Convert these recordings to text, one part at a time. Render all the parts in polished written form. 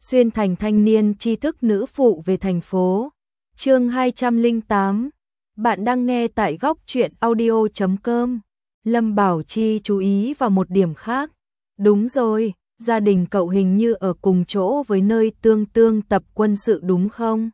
xuyên thành thanh niên tri thức nữ phụ về thành phố. Chương 208. Bạn đang nghe tại góc truyện audio.com. Lâm Bảo Chi chú ý vào một điểm khác. Đúng rồi, gia đình cậu hình như ở cùng chỗ với nơi Tương tập quân sự đúng không?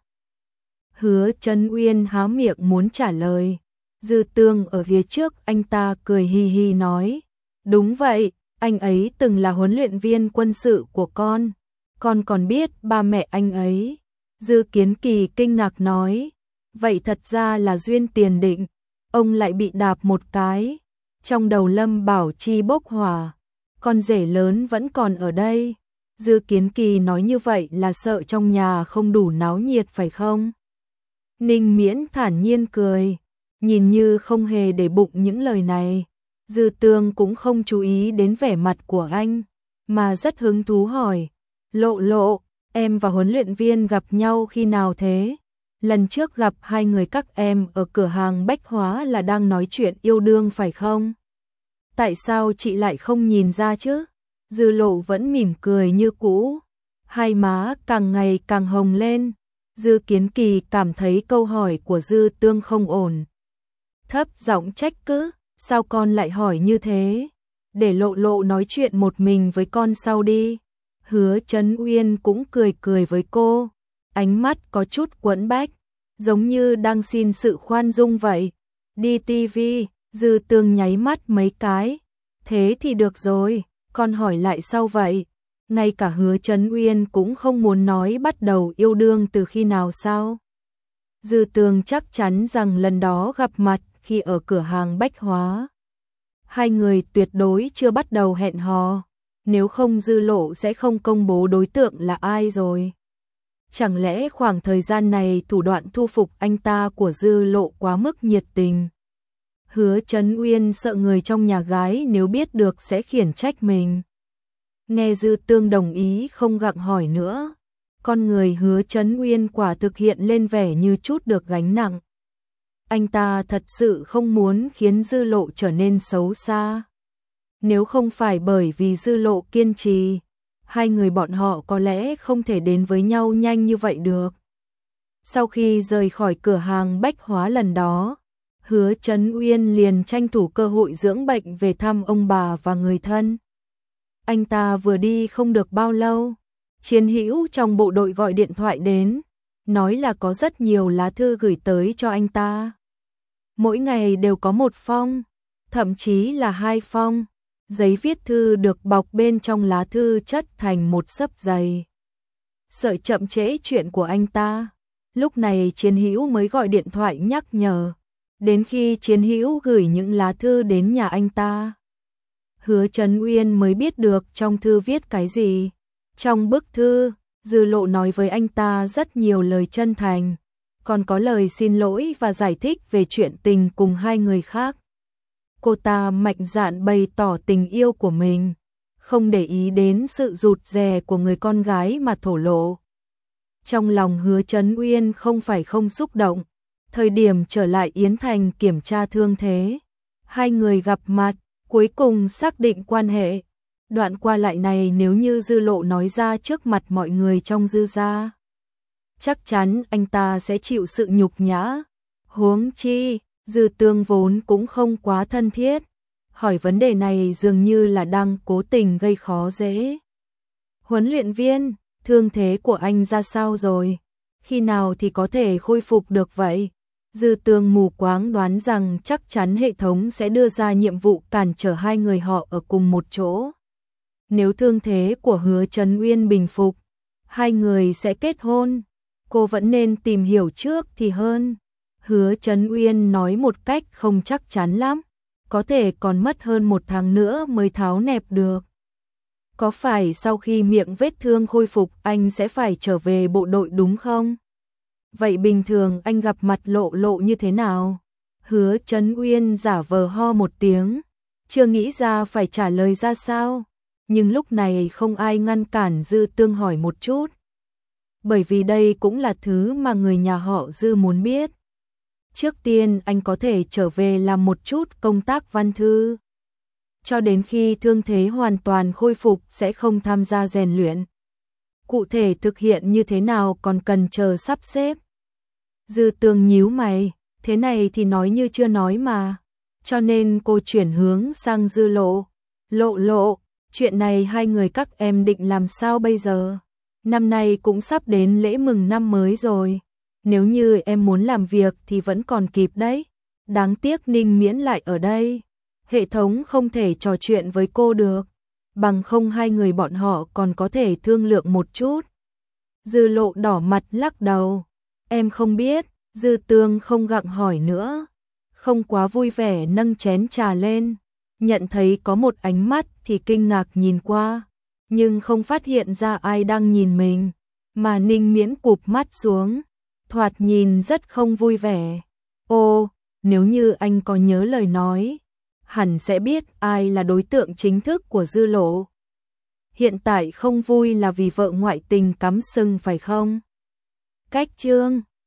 Hứa Trấn Uyên há miệng muốn trả lời. Dư Tương ở phía trước anh ta cười hi hi nói. Đúng vậy, anh ấy từng là huấn luyện viên quân sự của con còn biết ba mẹ anh ấy. Dư Kiến Kỳ kinh ngạc nói. Vậy thật ra là duyên tiền định, ông lại bị đạp một cái. Trong đầu Lâm Bảo Chi bốc hỏa, con rể lớn vẫn còn ở đây. Dư Kiến Kỳ nói như vậy là sợ trong nhà không đủ náo nhiệt phải không? Ninh Miễn thản nhiên cười, nhìn như không hề để bụng những lời này. Dư Tương cũng không chú ý đến vẻ mặt của anh, mà rất hứng thú hỏi. Lộ, em và huấn luyện viên gặp nhau khi nào thế? Lần trước gặp hai người các em ở cửa hàng bách hóa là đang nói chuyện yêu đương phải không? Tại sao chị lại không nhìn ra chứ? Dư Lộ vẫn mỉm cười như cũ, hai má càng ngày càng hồng lên. Dư Kiến Kỳ cảm thấy câu hỏi của Dư Tương không ổn, thấp giọng trách cứ, sao con lại hỏi như thế? Để Lộ nói chuyện một mình với con sau đi. Hứa Trấn Uyên cũng cười với cô, ánh mắt có chút quẫn bách, giống như đang xin sự khoan dung vậy. Đi tivi. Dư Tương nháy mắt mấy cái. Thế thì được rồi, con hỏi lại sau vậy. Ngay cả Hứa Trấn Uyên cũng không muốn nói bắt đầu yêu đương từ khi nào sao? Dư Tương chắc chắn rằng lần đó gặp mặt khi ở cửa hàng bách hóa, hai người tuyệt đối chưa bắt đầu hẹn hò. Nếu không Dư Lộ sẽ không công bố đối tượng là ai rồi. Chẳng lẽ khoảng thời gian này thủ đoạn thu phục anh ta của Dư Lộ quá mức nhiệt tình? Hứa Trấn Uyên sợ người trong nhà gái nếu biết được sẽ khiển trách mình. Nghe Dư Tương đồng ý không gặng hỏi nữa, con người Hứa Trấn Uyên quả thực hiện lên vẻ như chút được gánh nặng. Anh ta thật sự không muốn khiến Dư Lộ trở nên xấu xa. Nếu không phải bởi vì Dư Lộ kiên trì, hai người bọn họ có lẽ không thể đến với nhau nhanh như vậy được. Sau khi rời khỏi cửa hàng bách hóa lần đó, Hứa Trấn Uyên liền tranh thủ cơ hội dưỡng bệnh về thăm ông bà và người thân. Anh ta vừa đi không được bao lâu, Chiến Hữu trong bộ đội gọi điện thoại đến, nói là có rất nhiều lá thư gửi tới cho anh ta. Mỗi ngày đều có một phong, thậm chí là hai phong. Giấy viết thư được bọc bên trong lá thư chất thành một xấp dày. Sợ chậm trễ chuyện của anh ta, lúc này Chiến Hữu mới gọi điện thoại nhắc nhở. Đến khi Chiến Hữu gửi những lá thư đến nhà anh ta, Hứa Trấn Uyên mới biết được trong thư viết cái gì. Trong bức thư, Dư Lộ nói với anh ta rất nhiều lời chân thành, còn có lời xin lỗi và giải thích về chuyện tình cùng hai người khác. Cô ta mạnh dạn bày tỏ tình yêu của mình, không để ý đến sự rụt rè của người con gái mà thổ lộ. Trong lòng Hứa Trấn Uyên không phải không xúc động. Thời điểm trở lại Yến Thành kiểm tra thương thế, hai người gặp mặt, cuối cùng xác định quan hệ. Đoạn qua lại này nếu như Dư Lộ nói ra trước mặt mọi người trong Dư gia, chắc chắn anh ta sẽ chịu sự nhục nhã. Huống chi, Dư Tương vốn cũng không quá thân thiết, hỏi vấn đề này dường như là đang cố tình gây khó dễ. Huấn luyện viên, thương thế của anh ra sao rồi? Khi nào thì có thể khôi phục được vậy? Dư Tương mù quáng đoán rằng chắc chắn hệ thống sẽ đưa ra nhiệm vụ cản trở hai người họ ở cùng một chỗ. Nếu thương thế của Hứa Trấn Uyên bình phục, hai người sẽ kết hôn. Cô vẫn nên tìm hiểu trước thì hơn. Hứa Trấn Uyên nói một cách không chắc chắn lắm, có thể còn mất hơn 1 tháng nữa mới tháo nẹp được. Có phải sau khi miệng vết thương khôi phục anh sẽ phải trở về bộ đội đúng không? Vậy bình thường anh gặp mặt Lộ như thế nào? Hứa Trấn Uyên giả vờ ho một tiếng, chưa nghĩ ra phải trả lời ra sao. Nhưng lúc này không ai ngăn cản Dư Tương hỏi một chút. Bởi vì đây cũng là thứ mà người nhà họ Dư muốn biết. Trước tiên anh có thể trở về làm một chút công tác văn thư. Cho đến khi thương thế hoàn toàn khôi phục sẽ không tham gia rèn luyện. Cụ thể thực hiện như thế nào còn cần chờ sắp xếp. Dư Tương nhíu mày, thế này thì nói như chưa nói mà. Cho nên cô chuyển hướng sang Dư Lộ. Lộ, chuyện này hai người các em định làm sao bây giờ? Năm nay cũng sắp đến lễ mừng năm mới rồi. Nếu như em muốn làm việc thì vẫn còn kịp đấy. Đáng tiếc Ninh Miễn lại ở đây. Hệ thống không thể trò chuyện với cô được. Bằng không hai người bọn họ còn có thể thương lượng một chút. Dư Lộ đỏ mặt lắc đầu. Em không biết. Dư Tương không gặng hỏi nữa. Không quá vui vẻ nâng chén trà lên. Nhận thấy có một ánh mắt thì kinh ngạc nhìn qua. Nhưng không phát hiện ra ai đang nhìn mình. Mà Ninh Miễn cụp mắt xuống. Thoạt nhìn rất không vui vẻ. Ô, nếu như anh có nhớ lời nói, hẳn sẽ biết ai là đối tượng chính thức của Dư Lộ. Hiện tại không vui là vì vợ ngoại tình cắm sừng phải không? Cách chương